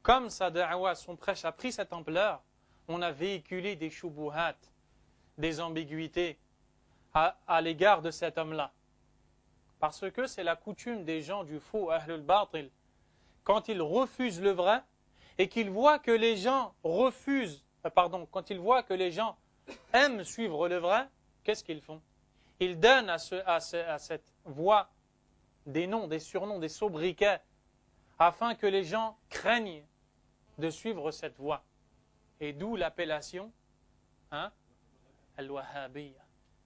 comme sa da'wa, son prêche a pris cette ampleur, on a véhiculé des shubuhat, des ambiguïtés à l'égard de cet homme-là. Parce que c'est la coutume des gens du faux, ahlul batil, quand ils refusent le vrai et qu'ils voient que les gens quand ils voient que les gens aiment suivre le vrai, qu'est-ce qu'ils font? Ils donnent à cette voie des noms, des surnoms, des sobriquets, afin que les gens craignent de suivre cette voie. Et d'où l'appellation al-Wahhabiyya.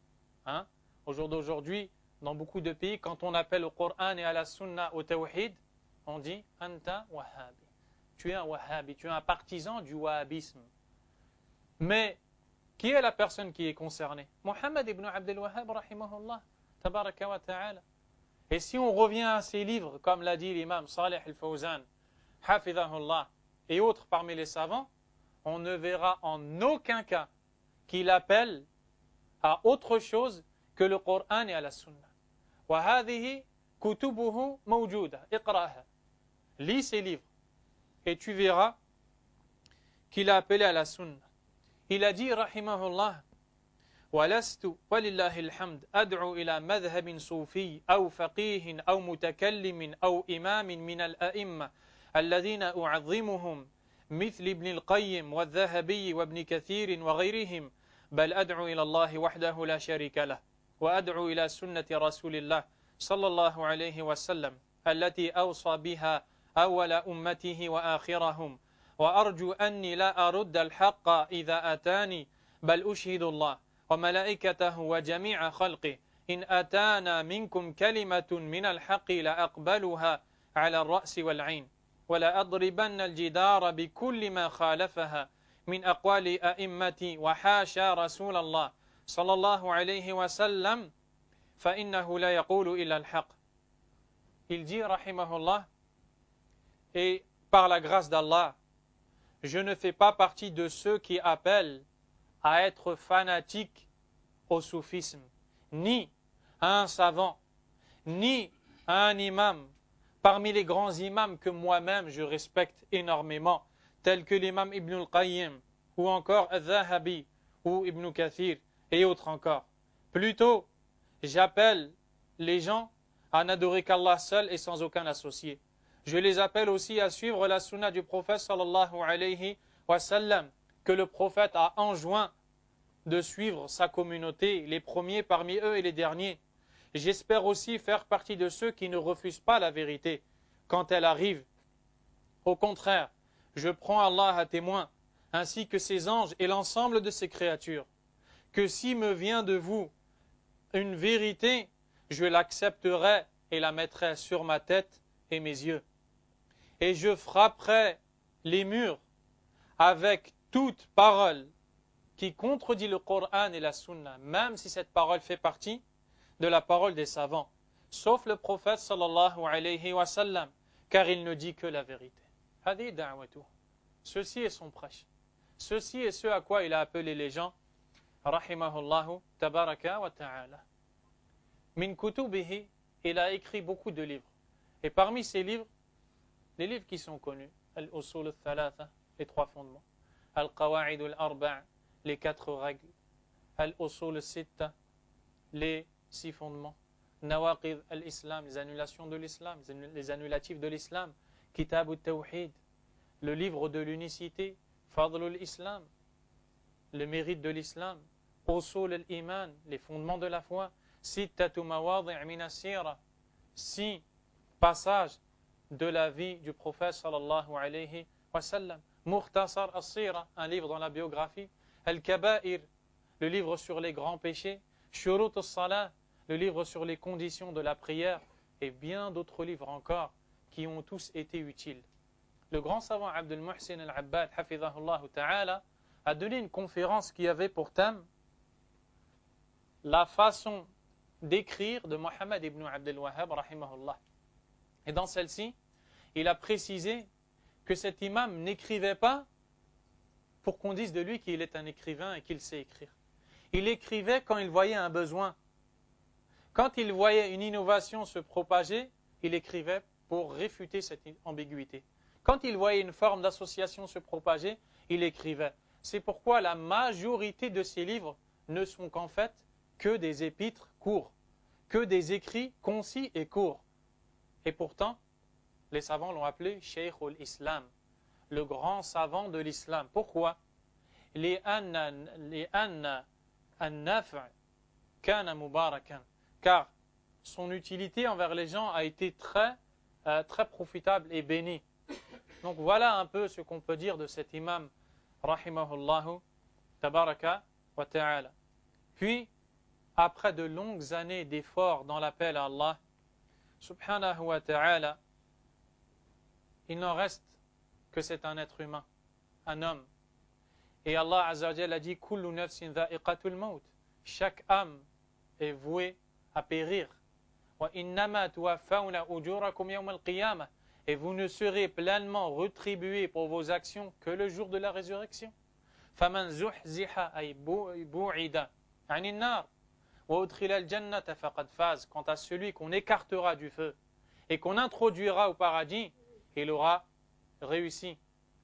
Au jour d'aujourd'hui, dans beaucoup de pays, quand on appelle au Coran et à la Sunna au Tawhid, on dit Anta Wahhabi. Tu es un Wahhabi, tu es un partisan du Wahhabisme. Mais qui est la personne qui est concernée? Muhammad ibn Abdul Wahhab, rahimahullah, tabaraka wa ta'ala. Et si on revient à ces livres, comme l'a dit l'imam Salih al-Fawzan, hafidhahullah, et autres parmi les savants, on ne verra en aucun cas qu'il appelle à autre chose que le Coran et à la Sunna. وَهَذِهِ كُتُبُهُ مَوْجُودَةً اقرأها. Lis ces livres et tu verras qu'il a appelé à la Sunna. Il a dit, rahimahullah, وَلَسْتُ وَلِلَّهِ الْحَمْدِ أَدْعُو إِلَى مَذْهَبٍ صُوفِيٍّ أَوْ فَقِيهٍ أَوْ مُتَكَلِّمٍ أَوْ إِمَامٍ مِنَ الْأَئِمَّةِ الَّذِينَ أُعَظِّمُهُمْ مثل ابن القيم والذهبي وابن كثير وغيرهم بل أدعو إلى الله وحده لا شريك له وأدعو إلى سنة رسول الله صلى الله عليه وسلم التي أوصى بها أول أمته وآخرهم وأرجو أني لا أرد الحق إذا أتاني بل أشهد الله وملائكته وجميع خلقه إن أتانا منكم كلمة من الحق لأقبلها على الرأس والعين ولا أضربن الجدار بكل ما خالفها من أقوال أئمتي وحاشا رسول الله صلى الله عليه وسلم فإنه لا يقول إلا الحق. Il dit, rahimahullah, et par la grâce d'Allah, je ne fais pas partie de ceux qui appellent à être fanatiques au soufisme, ni à un savant, ni à un imam, parmi les grands imams que moi-même je respecte énormément, tels que l'imam Ibn al-Qayyim, ou encore Al-Zahabi, ou Ibn Kathir, et autres encore. Plutôt, j'appelle les gens à n'adorer qu'Allah seul et sans aucun associé. Je les appelle aussi à suivre la sunna du prophète sallallahu alayhi wa sallam, que le prophète a enjoint de suivre sa communauté, les premiers parmi eux et les derniers. J'espère aussi faire partie de ceux qui ne refusent pas la vérité quand elle arrive. Au contraire, je prends Allah à témoin, ainsi que ses anges et l'ensemble de ses créatures, que si me vient de vous une vérité, je l'accepterai et la mettrai sur ma tête et mes yeux. Et je frapperai les murs avec toute parole qui contredit le Coran et la Sunna, même si cette parole fait partie de la parole des savants, sauf le prophète sallallahu alayhi wa sallam, car il ne dit que la vérité. Hadi da'watuh. Ceci est son prêche. Ceci est ce à quoi il a appelé les gens, rahimahullahu tabaraka wa ta'ala. Min kutubihi, il a écrit beaucoup de livres. Et parmi ces livres, les livres qui sont connus, Al-Usul al-Thalatha, les 3 fondements, Al-Qawa'id al-Arba', les 4 règles, Al-Usul al-Sitta, les 6 fondements, Nawaqid al-Islam, les annulations de l'islam, les annulatifs de l'islam, Kitab al-Tawhid, le livre de l'unicité, Fadl al-Islam, le mérite de l'islam, Usul al-Iman, les fondements de la foi, Sittatu Mawadi' min as-Sira, 6 passages de la vie du prophète sallallahu alayhi wa sallam, Mukhtasar as-Sira, un livre dans la biographie, Al-Kaba'ir, le livre sur les grands péchés, Shurut as-Salah, le livre sur les conditions de la prière, et bien d'autres livres encore qui ont tous été utiles. Le grand savant Abdul Muhsin al-Abbad, hafidhahullah ta'ala, a donné une conférence qui avait pour thème la façon d'écrire de Muhammad ibn Abdul Wahhab, rahimahullah. Et dans celle-ci, il a précisé que cet imam n'écrivait pas pour qu'on dise de lui qu'il est un écrivain et qu'il sait écrire. Il écrivait quand il voyait un besoin. Quand il voyait une innovation se propager, il écrivait pour réfuter cette ambiguïté. Quand il voyait une forme d'association se propager, il écrivait. C'est pourquoi la majorité de ces livres ne sont qu'en fait que des épîtres courts, que des écrits concis et courts. Et pourtant, les savants l'ont appelé Cheikh al-Islam, le grand savant de l'islam. Pourquoi? لأن النفع كان مباركا. Car son utilité envers les gens a été très profitable et bénie. Donc voilà un peu ce qu'on peut dire de cet imam, rahimahullahu tabaraka wa ta'ala. Puis, après de longues années d'efforts dans l'appel à Allah, subhanahu wa ta'ala, il n'en reste que c'est un être humain, un homme. Et Allah Azza wa Jalla a dit kullu nafsin dha'iqatul maut. Chaque âme est vouée à périr. Wa innama tuwaffawna ujurakum yawm al-qiyamah. Et vous ne serez pleinement rétribués pour vos actions que le jour de la résurrection. Faman zuhziha ay bu'ida 'anil nar wa udkhila al-jannata faqad faz. Quant à celui qu'on écartera du feu et qu'on introduira au paradis, il aura réussi.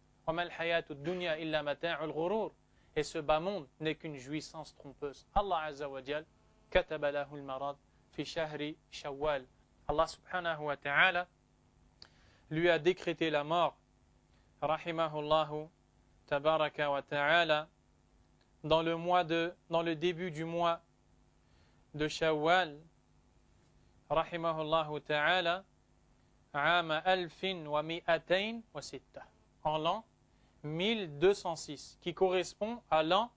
Et ce bas monde n'est qu'une jouissance trompeuse. Allah Azza wa Jal kataba lahu al-marad fi shahri Shawwal. Allah subhanahu wa ta'ala lui a décrété la mort, rahimahullahu tabaraka wa ta'ala, dans le début du mois de Shawwal, rahimahullahu ta'ala, ama 1206, en l'an 1206, qui correspond à l'an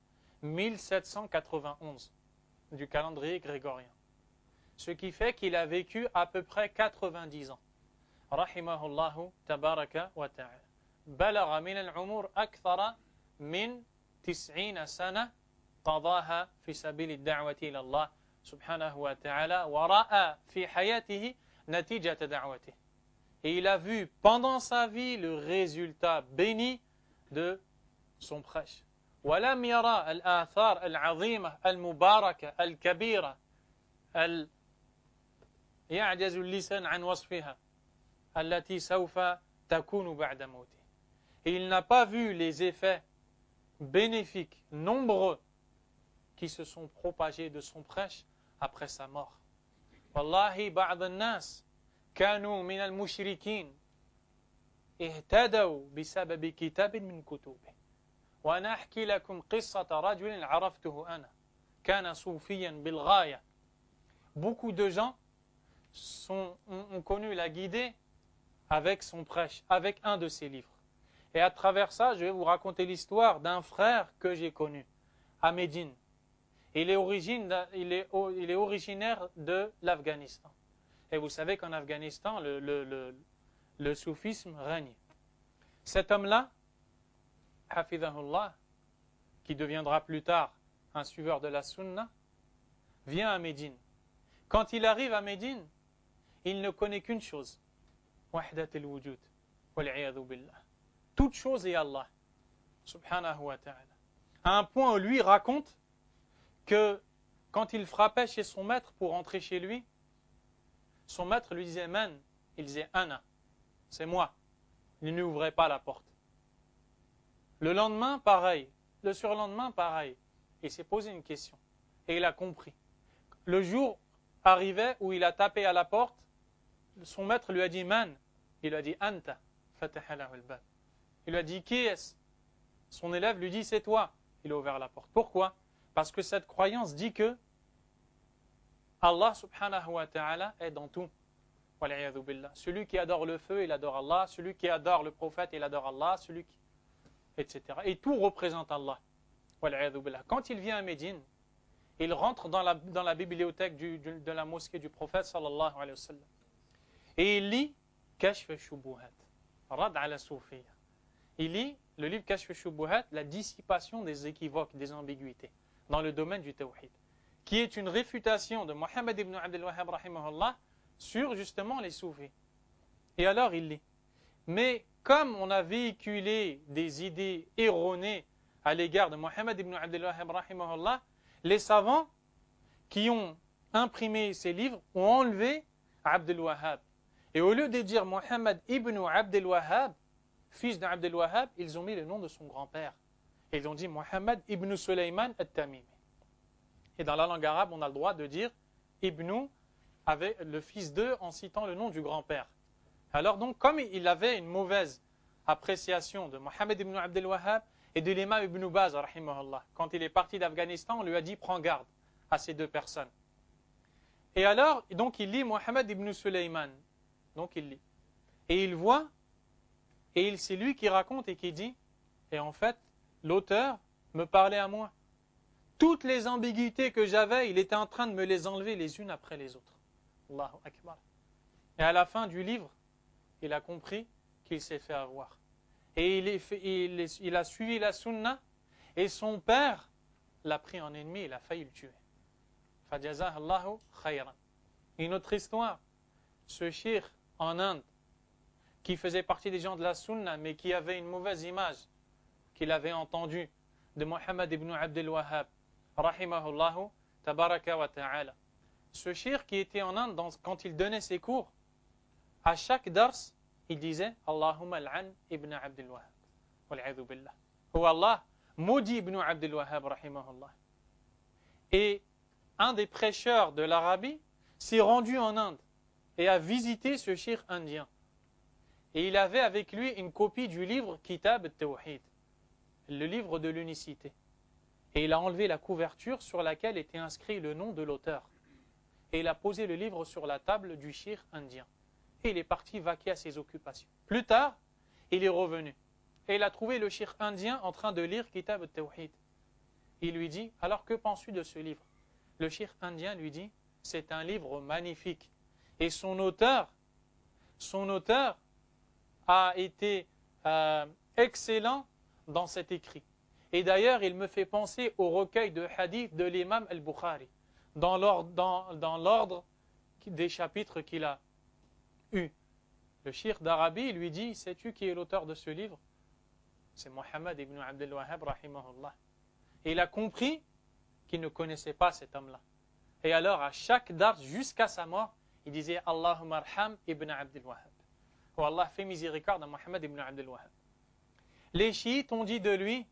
1791 du calendrier grégorien. Ce qui fait qu'il a vécu à peu près 90 ans. Rahimahullahu tabaraka wa ta'ala. Balagha min al-umur akthara min 90 sana qadaha fi sabil ad-da'wati ila Allah subhanahu wa ta'ala wa ra'a fi hayatihi natijata da'watihi. Et il a vu pendant sa vie le résultat béni de son prêche. ولم يرى الآثار العظيمة المباركة الكبيرة يعجز اللسان عن وصفها التي سوف تكون بعد موته. Et il n'a pas vu les effets bénéfiques nombreux qui se sont propagés de son prêche après sa mort. والله بعض الناس كانوا من المشركين اهتدوا بسبب كتاب من كتبه. وأنا أحكي لكم قصة رجل عرفته أنا كان صوفيا بالغاية. Beaucoup de gens ont connu la guidée avec son prêche, avec un de ses livres. Et à travers ça, je vais vous raconter l'histoire d'un frère que j'ai connu à Médine. Il est originaire de l'Afghanistan. Et vous savez qu'en Afghanistan, le soufisme règne. Cet homme-là, hafidhahullah, qui deviendra plus tard un suiveur de la sunna, vient à Médine. Quand il arrive à Médine, il ne connaît qu'une chose, wahdat al-wujud, wal-'iyadhu billah. Toute chose est Allah, subhanahu wa ta'ala. À un point où lui raconte que quand il frappait chez son maître pour entrer chez lui, son maître lui disait man, il disait ana, c'est moi. Il ne lui ouvrait pas la porte. Le lendemain, pareil. Le surlendemain, pareil. Il s'est posé une question et il a compris. Le jour arrivait où il a tapé à la porte, son maître lui a dit man, il lui a dit anta, fataha lahu al-bab. Il lui a dit qui est-ce? Son élève lui dit c'est toi. Il a ouvert la porte. Pourquoi? Parce que cette croyance dit que Allah subhanahu wa ta'ala est dans tout. Wal-'iyadhu billah. Celui qui adore le feu, il adore Allah. Celui qui adore le prophète, il adore Allah. Etc. Et tout représente Allah. Wal-'iyadhu billah. Quand il vient à Médine, il rentre dans la bibliothèque de la mosquée du prophète sallallahu alayhi wa sallam. Et il lit Kashf al-Shubuhat, Rad ala Soufiyya. Il lit le livre Kashf al-Shubuhat, la dissipation des équivoques, des ambiguïtés dans le domaine du tawhid, qui est une réfutation de Muhammad ibn Abdul Wahhab rahimahullah sur justement les soufis. Et alors il lit. Mais comme on a véhiculé des idées erronées à l'égard de Muhammad ibn Abdul Wahhab rahimahullah, les savants qui ont imprimé ces livres ont enlevé Abdul Wahhab. Et au lieu de dire Muhammad ibn Abdul Wahhab, fils d'Abdel Wahhab, ils ont mis le nom de son grand-père. Ils ont dit Mohammed ibn Sulayman at-Tamimi. Et dans la langue arabe, on a le droit de dire Ibn avec le fils d'eux en citant le nom du grand-père. Alors donc, comme il avait une mauvaise appréciation de Mohammed ibn Abdel Wahhab et de l'imam ibn Baz, rahimahullah, quand il est parti d'Afghanistan, on lui a dit prends garde à ces deux personnes. Et alors, donc il lit Mohammed ibn Sulayman. Donc il lit. Et il voit, et c'est lui qui raconte et qui dit, et en fait, l'auteur me parlait à moi. Toutes les ambiguïtés que j'avais, il était en train de me les enlever les unes après les autres. Allahu Akbar. Et à la fin du livre, il a compris qu'il s'est fait avoir. Et il a suivi la sunna, et son père l'a pris en ennemi, il a failli le tuer. Fajazah Allahu khayran. Une autre histoire, ce shir en Inde, qui faisait partie des gens de la sunna, mais qui avait une mauvaise image qu'il avait entendue de Mohammed ibn Abdel Wahhab, rahimahullahu tabaraka wa ta'ala. Ce shir qui était en Inde, quand il donnait ses cours, à chaque dars, il disait Allahumma al'an ibn Abdel Wahhab. Wal'adhu billah. Ou Allah, maudit ibn Abdel Wahhab, rahimahullah. Et un des prêcheurs de l'Arabie s'est rendu en Inde et a visité ce shir indien. Et il avait avec lui une copie du livre Kitab al-Tawhid, le livre de l'unicité. Et il a enlevé la couverture sur laquelle était inscrit le nom de l'auteur. Et il a posé le livre sur la table du shir indien. Et il est parti vaquer à ses occupations. Plus tard, il est revenu. Et il a trouvé le shir indien en train de lire Kitab al-Tawhid. Il lui dit, alors que penses-tu de ce livre? Le shir indien lui dit, c'est un livre magnifique. Et son auteur a été excellent dans cet écrit. Et d'ailleurs, il me fait penser au recueil de hadith de l'imam al-Bukhari, dans l'ordre des chapitres qu'il a eu. Le shir d'Arabie lui dit, sais-tu qui est l'auteur de ce livre? C'est Mohammed ibn Abdel Wahhab, rahimahullah. Et il a compris qu'il ne connaissait pas cet homme-là. Et alors, à chaque dars, jusqu'à sa mort, il disait Allahumma arham ibn Abdel Wahhab. Oh Allah, fait miséricorde à Mohammed ibn Abdel Wahhab. Les chiites ont dit de lui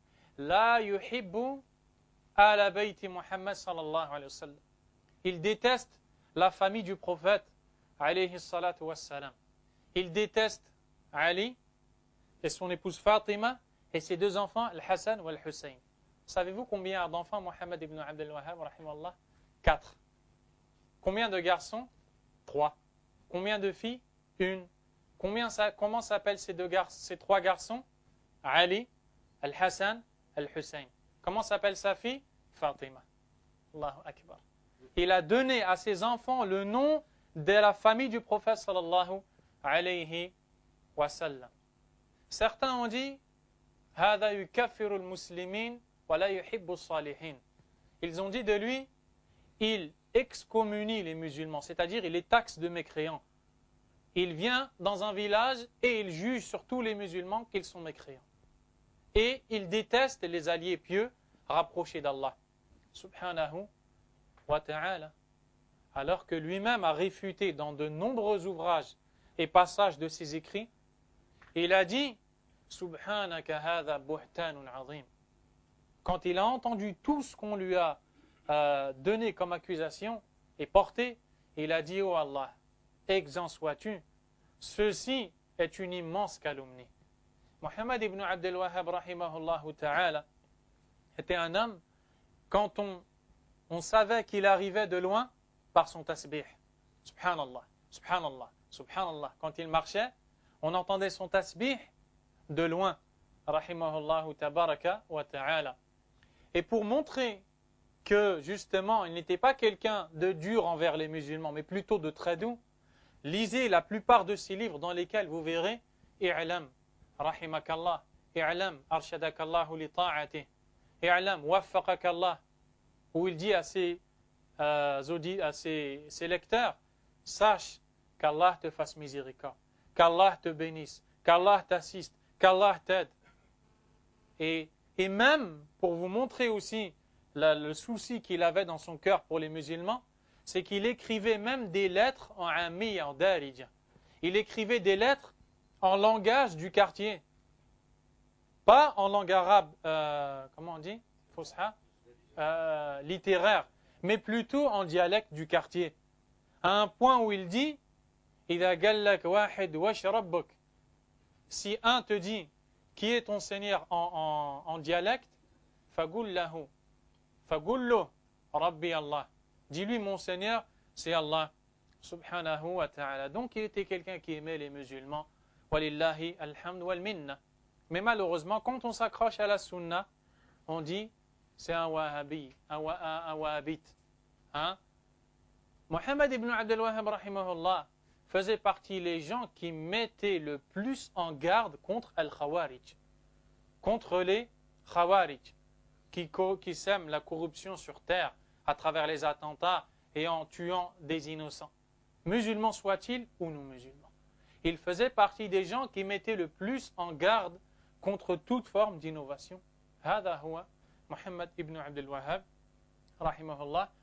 La yuhibbu ala bayti Muhammad sallallahu alayhi wa sallam. Il déteste la famille du prophète alayhi salatu wassalam. Il déteste Ali et son épouse Fatima et ses deux enfants, Al-Hassan ou Al-Hussein. Savez-vous combien d'enfants Mohammed ibn Abdel Wahhab, rahimahullah? 4. Combien de garçons? 3. Combien de filles? 1. Comment s'appellent ces trois garçons? Ali, Al-Hassan, Al-Hussein. Comment s'appelle sa fille? Fatima. Allahu Akbar. Il a donné à ses enfants le nom de la famille du prophète sallallahu alayhi wa sallam. Certains ont dit هذا يكفر المسلمين ولا يحب الصالحين. Ils ont dit de lui, il excommunie les musulmans, c'est-à-dire il les taxe de mécréants. Il vient dans un village et il juge sur tous les musulmans qu'ils sont mécréants. Et il déteste les alliés pieux rapprochés d'Allah, subhanahu wa ta'ala. Alors que lui-même a réfuté dans de nombreux ouvrages et passages de ses écrits, il a dit Subhanaka hadha buhtanun azim. Quand il a entendu tout ce qu'on lui a donné comme accusation et porté, il a dit, oh Allah, exempt sois-tu, ceci est une immense calomnie. Mohammed ibn Abdel Wahhab, rahimahullahu ta'ala, était un homme, quand on savait qu'il arrivait de loin par son tasbih. Subhanallah, subhanallah, subhanallah. Quand il marchait, on entendait son tasbih de loin. Rahimahullahu tabaraka wa ta'ala. Et pour montrer que, justement, il n'était pas quelqu'un de dur envers les musulmans, mais plutôt de très doux, lisez la plupart de ces livres dans lesquels vous verrez I'lam, rahimakallah, I'lam, arshadakallahu li ta'atih, I'lam, waffaqakallah, où il dit à ses lecteurs, sache qu'Allah te fasse miséricorde, qu'Allah te bénisse, qu'Allah t'assiste, qu'Allah t'aide. Et même, pour vous montrer aussi le souci qu'il avait dans son cœur pour les musulmans, c'est qu'il écrivait même des lettres en ammi, en darija. Il écrivait des lettres en langage du quartier. Pas en langue arabe, comment on dit? Fusha, littéraire, mais plutôt en dialecte du quartier. À un point où il dit إذا قال لك واحد وش ربك. Si un te dit qui est ton Seigneur en dialecte, فقل له فقل له ربي الله. Dis-lui mon Seigneur, c'est Allah subhanahu wa ta'ala. Donc il était quelqu'un qui aimait les musulmans. Walillahi alhamd wal minna. Mais malheureusement, quand on s'accroche à la sunna, on dit c'est un wahhabi, un wahhabite. Hein? Mohammed ibn Abdel Wahhab rahimahullah faisait partie des gens qui mettaient le plus en garde contre al-Khawarij, contre les Khawarij, qui sèment la corruption sur terre à travers les attentats et en tuant des innocents, musulmans soient-ils ou non musulmans. Il faisait partie des gens qui mettaient le plus en garde contre toute forme d'innovation. هذا هو محمد ابن عبد الوهاب رحمه الله